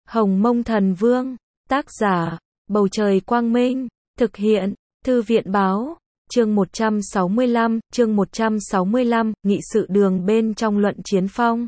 Hồng Mông Thần Vương, tác giả, Bầu Trời Quang Minh, thực hiện, Thư viện Báo, chương 165, nghị sự đường bên trong luận chiến phong.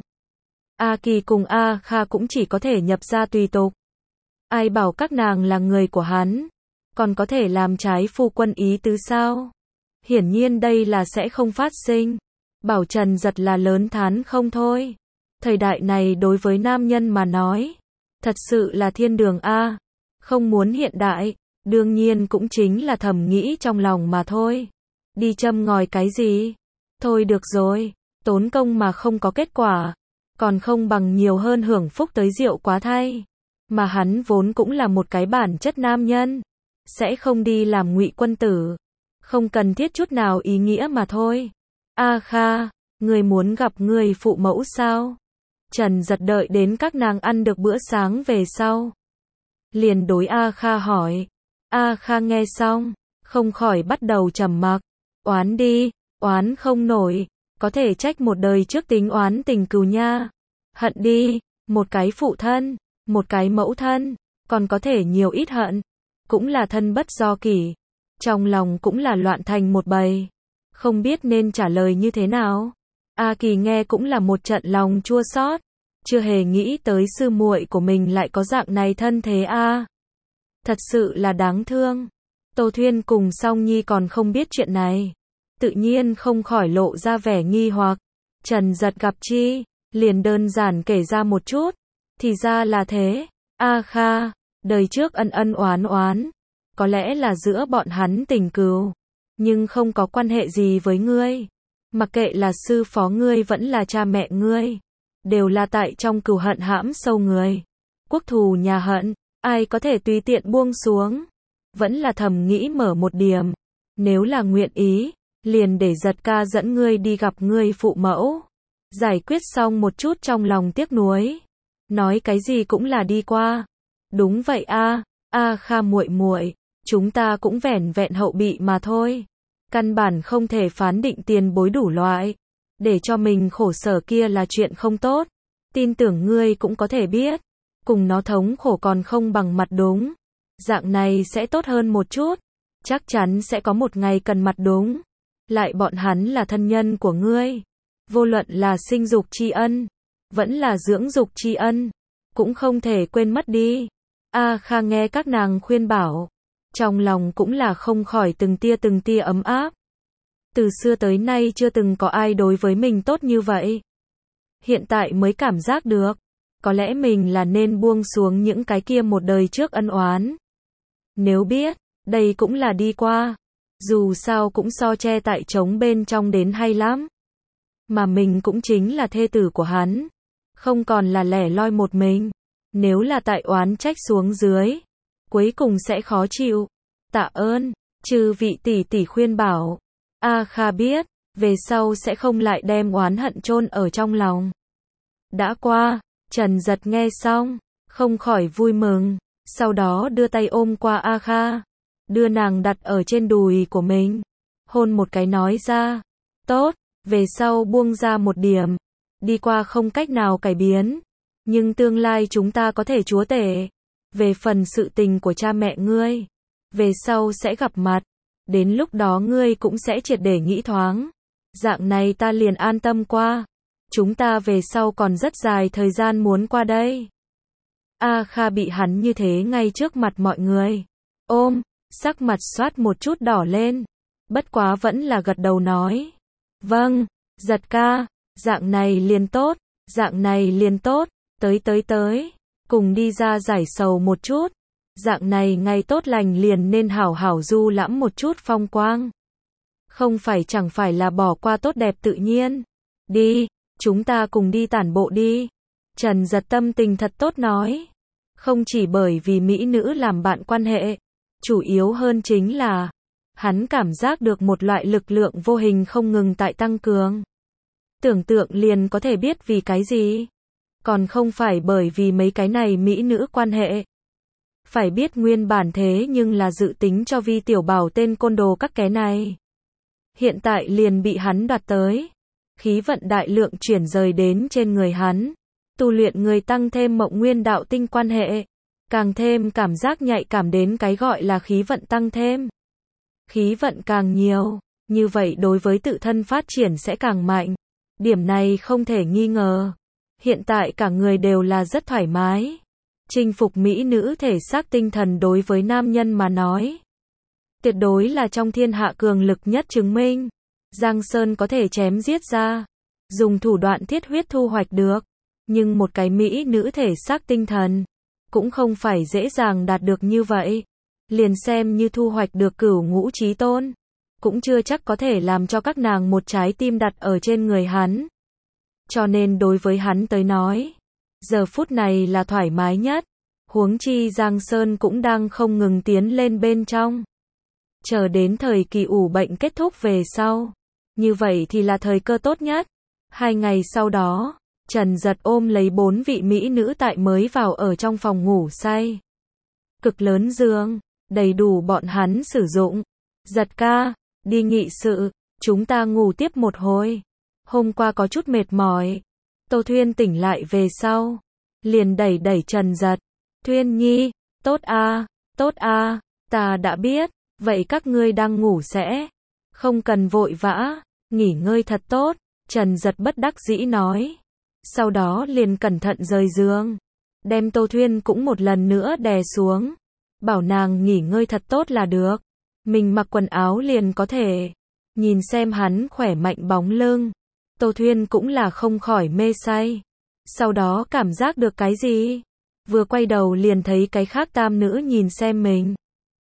A Kỳ cùng A Kha cũng chỉ có thể nhập ra tùy tục. Ai bảo các nàng là người của hắn, còn có thể làm trái phu quân ý tứ sao? Hiển nhiên đây là sẽ không phát sinh. Bảo Trần giật là lớn thán không thôi. Thời đại này đối với nam nhân mà nói, thật sự là thiên đường a. Không muốn hiện đại, đương nhiên cũng chính là thầm nghĩ trong lòng mà thôi. Đi châm ngòi cái gì? Thôi được rồi, tốn công mà không có kết quả, còn không bằng nhiều hơn hưởng phúc tới rượu quá thay. Mà hắn vốn cũng là một cái bản chất nam nhân, sẽ không đi làm ngụy quân tử, không cần thiết chút nào ý nghĩa mà thôi. A Kha, người muốn gặp người phụ mẫu sao? Trần giật đợi đến các nàng ăn được bữa sáng về sau, liền đối A Kha hỏi. A Kha nghe xong, không khỏi bắt đầu trầm mặc. Oán đi, oán không nổi, có thể trách một đời trước tính oán tình cừu nha. Hận đi, một cái phụ thân, một cái mẫu thân, còn có thể nhiều ít hận, cũng là thân bất do kỷ. Trong lòng cũng là loạn thành một bầy, không biết nên trả lời như thế nào. A Kỳ nghe cũng là một trận lòng chua xót, chưa hề nghĩ tới sư muội của mình lại có dạng này thân thế a. Thật sự là đáng thương. Tô Thuyên cùng Song Nhi còn không biết chuyện này, tự nhiên không khỏi lộ ra vẻ nghi hoặc. Trần giật gặp chi, liền đơn giản kể ra một chút, thì ra là thế. A Kha, đời trước ân ân oán oán, có lẽ là giữa bọn hắn tình cừu, nhưng không có quan hệ gì với ngươi. Mặc kệ là sư phó ngươi vẫn là cha mẹ ngươi, đều là tại trong cừu hận hãm sâu người. Quốc thù nhà hận, ai có thể tùy tiện buông xuống. Vẫn là thầm nghĩ mở một điểm, nếu là nguyện ý, liền để giật ca dẫn ngươi đi gặp ngươi phụ mẫu, giải quyết xong một chút trong lòng tiếc nuối. Nói cái gì cũng là đi qua. Đúng vậy a, A Kha muội muội, chúng ta cũng vẻn vẹn hậu bị mà thôi. Căn bản không thể phán định tiền bối đủ loại, để cho mình khổ sở kia là chuyện không tốt. Tin tưởng ngươi cũng có thể biết, cùng nó thống khổ còn không bằng mặt đúng. Dạng này sẽ tốt hơn một chút, chắc chắn sẽ có một ngày cần mặt đúng. Lại bọn hắn là thân nhân của ngươi, vô luận là sinh dục tri ân, vẫn là dưỡng dục tri ân, cũng không thể quên mất đi. A Kha nghe các nàng khuyên bảo, trong lòng cũng là không khỏi từng tia ấm áp. Từ xưa tới nay chưa từng có ai đối với mình tốt như vậy. Hiện tại mới cảm giác được, có lẽ mình là nên buông xuống những cái kia một đời trước ân oán. Nếu biết, đây cũng là đi qua, dù sao cũng so che tại trống bên trong đến hay lắm. Mà mình cũng chính là thê tử của hắn, không còn là lẻ loi một mình. Nếu là tại oán trách xuống dưới, cuối cùng sẽ khó chịu. Tạ ơn, chư vị tỷ tỷ khuyên bảo. A Kha biết, về sau sẽ không lại đem oán hận chôn ở trong lòng. Đã qua, Trần giật nghe xong, không khỏi vui mừng, sau đó đưa tay ôm qua A Kha, đưa nàng đặt ở trên đùi của mình, hôn một cái nói ra. Tốt, về sau buông ra một điểm, đi qua không cách nào cải biến, nhưng tương lai chúng ta có thể chúa tể. Về phần sự tình của cha mẹ ngươi, về sau sẽ gặp mặt, đến lúc đó ngươi cũng sẽ triệt để nghĩ thoáng. Dạng này ta liền an tâm qua. Chúng ta về sau còn rất dài thời gian muốn qua đây. A Kha bị hắn như thế ngay trước mặt mọi người ôm, sắc mặt xoát một chút đỏ lên, bất quá vẫn là gật đầu nói. Vâng, giật ca, dạng này liền tốt, dạng này liền tốt, tới, cùng đi ra giải sầu một chút. Dạng này ngày tốt lành liền nên hảo hảo du lãm một chút phong quang. Không phải chẳng phải là bỏ qua tốt đẹp tự nhiên. Đi, chúng ta cùng đi tản bộ đi. Trần giật tâm tình thật tốt nói. Không chỉ bởi vì mỹ nữ làm bạn quan hệ, chủ yếu hơn chính là hắn cảm giác được một loại lực lượng vô hình không ngừng tại tăng cường. Tưởng tượng liền có thể biết vì cái gì. Còn không phải bởi vì mấy cái này mỹ nữ quan hệ. Phải biết nguyên bản thế nhưng là dự tính cho Vi Tiểu Bảo tên côn đồ các cái này. Hiện tại liền bị hắn đoạt tới. Khí vận đại lượng chuyển rời đến trên người hắn. tu luyện người tăng thêm mộng nguyên đạo tinh quan hệ, càng thêm cảm giác nhạy cảm đến cái gọi là khí vận tăng thêm. Khí vận càng nhiều, như vậy đối với tự thân phát triển sẽ càng mạnh. Điểm này không thể nghi ngờ. Hiện tại cả người đều là rất thoải mái. Chinh phục mỹ nữ thể xác tinh thần đối với nam nhân mà nói, tuyệt đối là trong thiên hạ cường lực nhất chứng minh. Giang Sơn có thể chém giết ra, dùng thủ đoạn thiết huyết thu hoạch được. Nhưng một cái mỹ nữ thể xác tinh thần, cũng không phải dễ dàng đạt được như vậy. Liền xem như thu hoạch được cửu ngũ chí tôn, cũng chưa chắc có thể làm cho các nàng một trái tim đặt ở trên người hắn. Cho nên đối với hắn tới nói, giờ phút này là thoải mái nhất. Huống chi Giang Sơn cũng đang không ngừng tiến lên bên trong. Chờ đến thời kỳ ủ bệnh kết thúc về sau, như vậy thì là thời cơ tốt nhất. 2 ngày sau đó, Trần Giật ôm lấy 4 vị mỹ nữ tại mới vào ở trong phòng ngủ say. Cực lớn giường, đầy đủ bọn hắn sử dụng. Giật ca, đi nghị sự, chúng ta ngủ tiếp một hồi. Hôm qua có chút mệt mỏi. Tô Thuyên tỉnh lại về sau, liền đẩy Trần Giật. Thuyên Nhi, tốt a, ta đã biết, vậy các ngươi đang ngủ sẽ không cần vội vã, nghỉ ngơi thật tốt. Trần Giật bất đắc dĩ nói. Sau đó liền cẩn thận rời giường, đem Tô Thuyên cũng một lần nữa đè xuống, bảo nàng nghỉ ngơi thật tốt là được. Mình mặc quần áo liền có thể. Nhìn xem hắn khỏe mạnh bóng lưng, Tô Thuyên cũng là không khỏi mê say. Sau đó cảm giác được cái gì? Vừa quay đầu liền thấy cái khác tam nữ nhìn xem mình.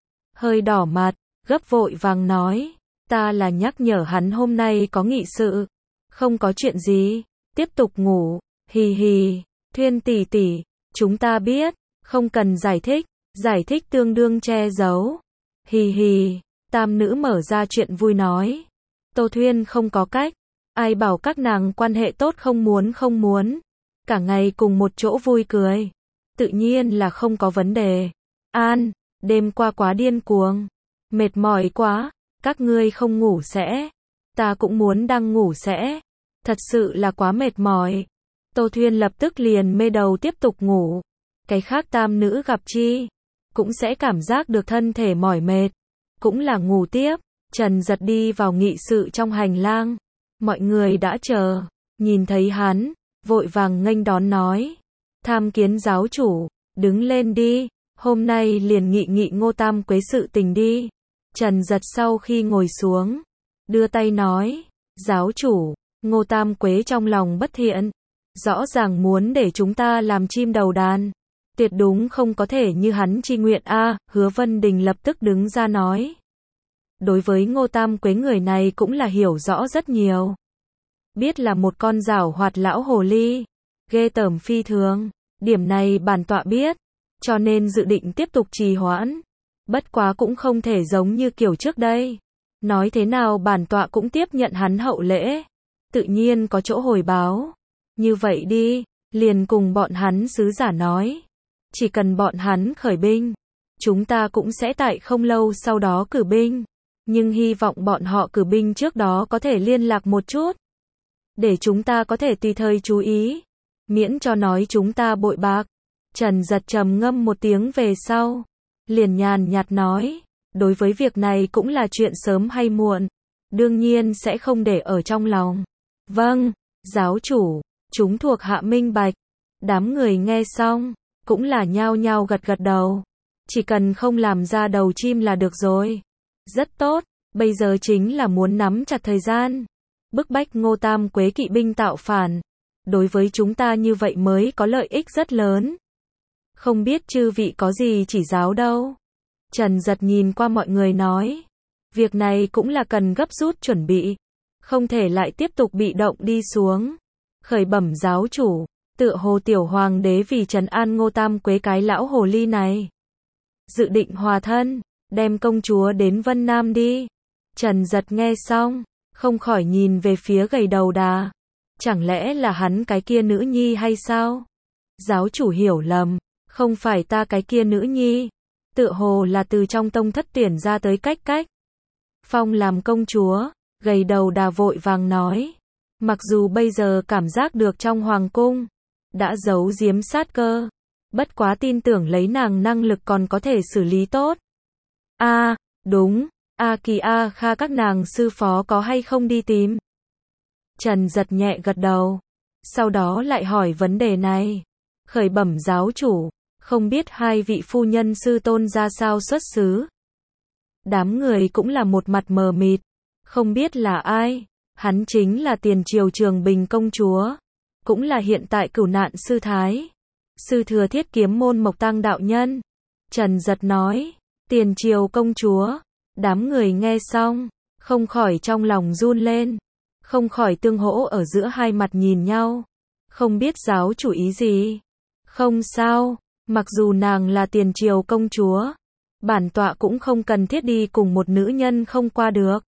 Hơi đỏ mặt, gấp vội vàng nói. Ta là nhắc nhở hắn hôm nay có nghị sự. Không có chuyện gì, tiếp tục ngủ. Hì hì, Thuyên tỷ tỷ, chúng ta biết, không cần giải thích tương đương che giấu. Hì hì, tam nữ mở ra chuyện vui nói. Tô Thuyên không có cách, ai bảo các nàng quan hệ tốt không muốn. Cả ngày cùng một chỗ vui cười, tự nhiên là không có vấn đề. An, đêm qua quá điên cuồng, mệt mỏi quá, các ngươi không ngủ sẽ. Ta cũng muốn đang ngủ sẽ. Thật sự là quá mệt mỏi. Tô Thuyên lập tức liền mê đầu tiếp tục ngủ. Cái khác tam nữ gặp chi, cũng sẽ cảm giác được thân thể mỏi mệt, cũng là ngủ tiếp. Trần Giật đi vào nghị sự trong hành lang. Mọi người đã chờ, nhìn thấy hắn, vội vàng nghênh đón nói. Tham kiến giáo chủ, đứng lên đi, hôm nay liền nghị Ngô Tam Quế sự tình đi. Trần Giật sau khi ngồi xuống, đưa tay nói. Giáo chủ, Ngô Tam Quế trong lòng bất thiện, rõ ràng muốn để chúng ta làm chim đầu đàn. Tuyệt đúng không có thể như hắn chi nguyện a. Hứa Vân Đình lập tức đứng ra nói. Đối với Ngô Tam Quế người này cũng là hiểu rõ rất nhiều. Biết là một con giảo hoạt lão hồ ly, ghê tởm phi thường. Điểm này bản tọa biết, cho nên dự định tiếp tục trì hoãn. Bất quá cũng không thể giống như kiểu trước đây. Nói thế nào bản tọa cũng tiếp nhận hắn hậu lễ. Tự nhiên có chỗ hồi báo. Như vậy đi, liền cùng bọn hắn sứ giả nói. Chỉ cần bọn hắn khởi binh, chúng ta cũng sẽ tại không lâu sau đó cử binh. Nhưng hy vọng bọn họ cử binh trước đó có thể liên lạc một chút, để chúng ta có thể tùy thời chú ý, miễn cho nói chúng ta bội bạc. Trần Giật trầm ngâm một tiếng về sau, liền nhàn nhạt nói. Đối với việc này cũng là chuyện sớm hay muộn, đương nhiên sẽ không để ở trong lòng. Vâng, giáo chủ, chúng thuộc hạ minh bạch. Đám người nghe xong, cũng là nhao nhao gật đầu. Chỉ cần không làm ra đầu chim là được rồi. Rất tốt, bây giờ chính là muốn nắm chặt thời gian, bức bách Ngô Tam Quế kỵ binh tạo phản. Đối với chúng ta như vậy mới có lợi ích rất lớn. Không biết chư vị có gì chỉ giáo đâu. Trần Giật nhìn qua mọi người nói. Việc này cũng là cần gấp rút chuẩn bị, không thể lại tiếp tục bị động đi xuống. Khởi bẩm giáo chủ, tựa hồ tiểu hoàng đế vì trấn an Ngô Tam Quế cái lão hồ ly này, dự định hòa thân, đem công chúa đến Vân Nam đi. Trần Giật nghe xong, không khỏi nhìn về phía gầy đầu đà. Chẳng lẽ là hắn cái kia nữ nhi hay sao? Giáo chủ hiểu lầm, không phải ta cái kia nữ nhi. Tựa hồ là từ trong tông thất tuyển ra tới cách phong làm công chúa. Gầy đầu đà vội vàng nói. Mặc dù bây giờ cảm giác được trong hoàng cung, đã giấu giếm sát cơ. Bất quá tin tưởng lấy nàng năng lực còn có thể xử lý tốt. Đúng, A Kỳ A Kha các nàng sư phó có hay không đi tìm? Trần Giật nhẹ gật đầu. Sau đó lại hỏi vấn đề này. Khởi bẩm giáo chủ, không biết hai vị phu nhân sư tôn ra sao xuất xứ. Đám người cũng là một mặt mờ mịt. Không biết là ai. Hắn chính là tiền triều Trường Bình công chúa. Cũng là hiện tại cửu nạn sư thái. Sư thừa Thiết Kiếm môn Mộc Tăng đạo nhân. Trần Giật nói. Tiền triều công chúa. Đám người nghe xong, không khỏi trong lòng run lên. Không khỏi tương hỗ ở giữa hai mặt nhìn nhau. Không biết giáo chủ ý gì. Không sao, mặc dù nàng là tiền triều công chúa, bản tọa cũng không cần thiết đi cùng một nữ nhân không qua được.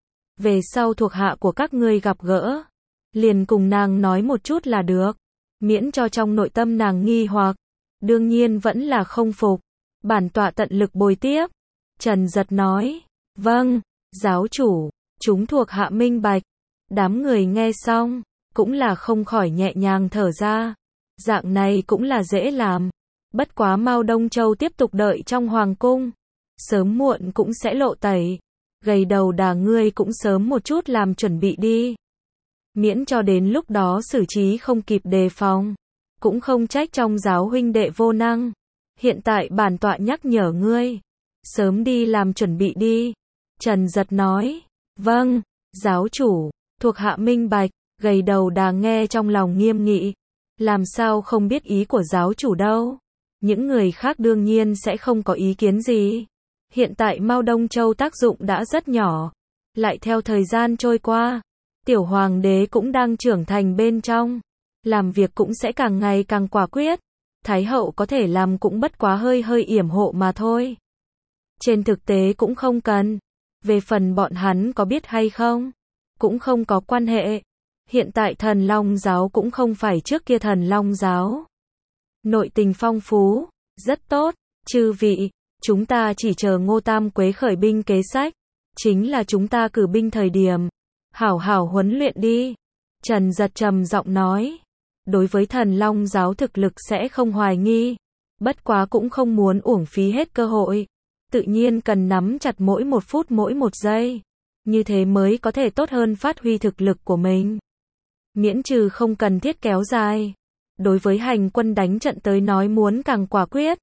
Về sau thuộc hạ của các ngươi gặp gỡ, liền cùng nàng nói một chút là được, miễn cho trong nội tâm nàng nghi hoặc. Đương nhiên vẫn là không phục, bản tọa tận lực bồi tiếp. Trần Giật nói, vâng, giáo chủ, chúng thuộc hạ minh bạch. Đám người nghe xong, cũng là không khỏi nhẹ nhàng thở ra. Dạng này cũng là dễ làm. Bất quá Mao Đông Châu tiếp tục đợi trong hoàng cung. Sớm muộn cũng sẽ lộ tẩy. Gầy đầu đà ngươi cũng sớm một chút làm chuẩn bị đi. Miễn cho đến lúc đó xử trí không kịp đề phòng. Cũng không trách trong giáo huynh đệ vô năng. Hiện tại bản tọa nhắc nhở ngươi. Sớm đi làm chuẩn bị đi. Trần Giật nói. Vâng, giáo chủ, thuộc hạ minh bạch. Gầy đầu đà nghe trong lòng nghiêm nghị. Làm sao không biết ý của giáo chủ đâu. Những người khác đương nhiên sẽ không có ý kiến gì. Hiện tại Mao Đông Châu tác dụng đã rất nhỏ. Lại theo thời gian trôi qua, tiểu hoàng đế cũng đang trưởng thành bên trong. Làm việc cũng sẽ càng ngày càng quả quyết. Thái hậu có thể làm cũng bất quá hơi yểm hộ mà thôi. Trên thực tế cũng không cần. Về phần bọn hắn có biết hay không, cũng không có quan hệ. Hiện tại Thần Long giáo cũng không phải trước kia Thần Long giáo. Nội tình phong phú, rất tốt. Chư vị, chúng ta chỉ chờ Ngô Tam Quế khởi binh kế sách. Chính là chúng ta cử binh thời điểm. Hảo hảo huấn luyện đi. Trần Giật trầm giọng nói. Đối với Thần Long giáo thực lực sẽ không hoài nghi. Bất quá cũng không muốn uổng phí hết cơ hội. Tự nhiên cần nắm chặt mỗi một phút mỗi một giây. Như thế mới có thể tốt hơn phát huy thực lực của mình. Miễn trừ không cần thiết kéo dài. Đối với hành quân đánh trận tới nói muốn càng quả quyết.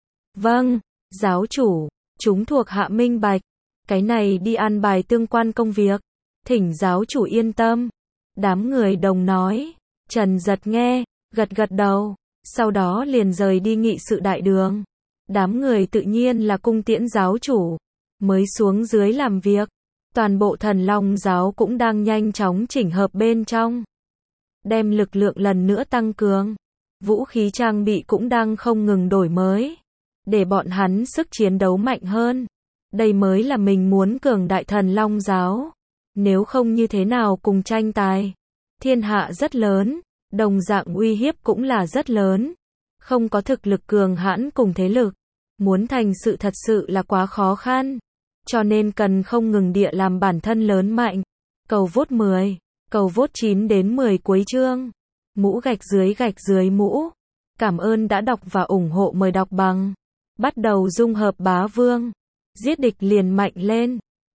Vâng, giáo chủ, chúng thuộc hạ minh bạch. Cái này đi an bài tương quan công việc. Thỉnh giáo chủ yên tâm. Đám người đồng nói. Trần Giật nghe, gật đầu. Sau đó liền rời đi nghị sự đại đường. Đám người tự nhiên là cung tiễn giáo chủ. Mới xuống dưới làm việc. Toàn bộ Thần Long giáo cũng đang nhanh chóng chỉnh hợp bên trong. Đem lực lượng lần nữa tăng cường. Vũ khí trang bị cũng đang không ngừng đổi mới. Để bọn hắn sức chiến đấu mạnh hơn. Đây mới là mình muốn cường đại Thần Long giáo. Nếu không như thế nào cùng tranh tài. Thiên hạ rất lớn. Đồng dạng uy hiếp cũng là rất lớn. Không có thực lực cường hãn cùng thế lực. Muốn thành sự thật sự là quá khó khăn. Cho nên cần không ngừng địa làm bản thân lớn mạnh. Cầu vote 10. Cầu vote 9 đến 10 cuối chương. Mũ gạch dưới mũ. Cảm ơn đã đọc và ủng hộ, mời đọc bằng. Bắt đầu dung hợp bá vương. Giết địch liền mạnh lên.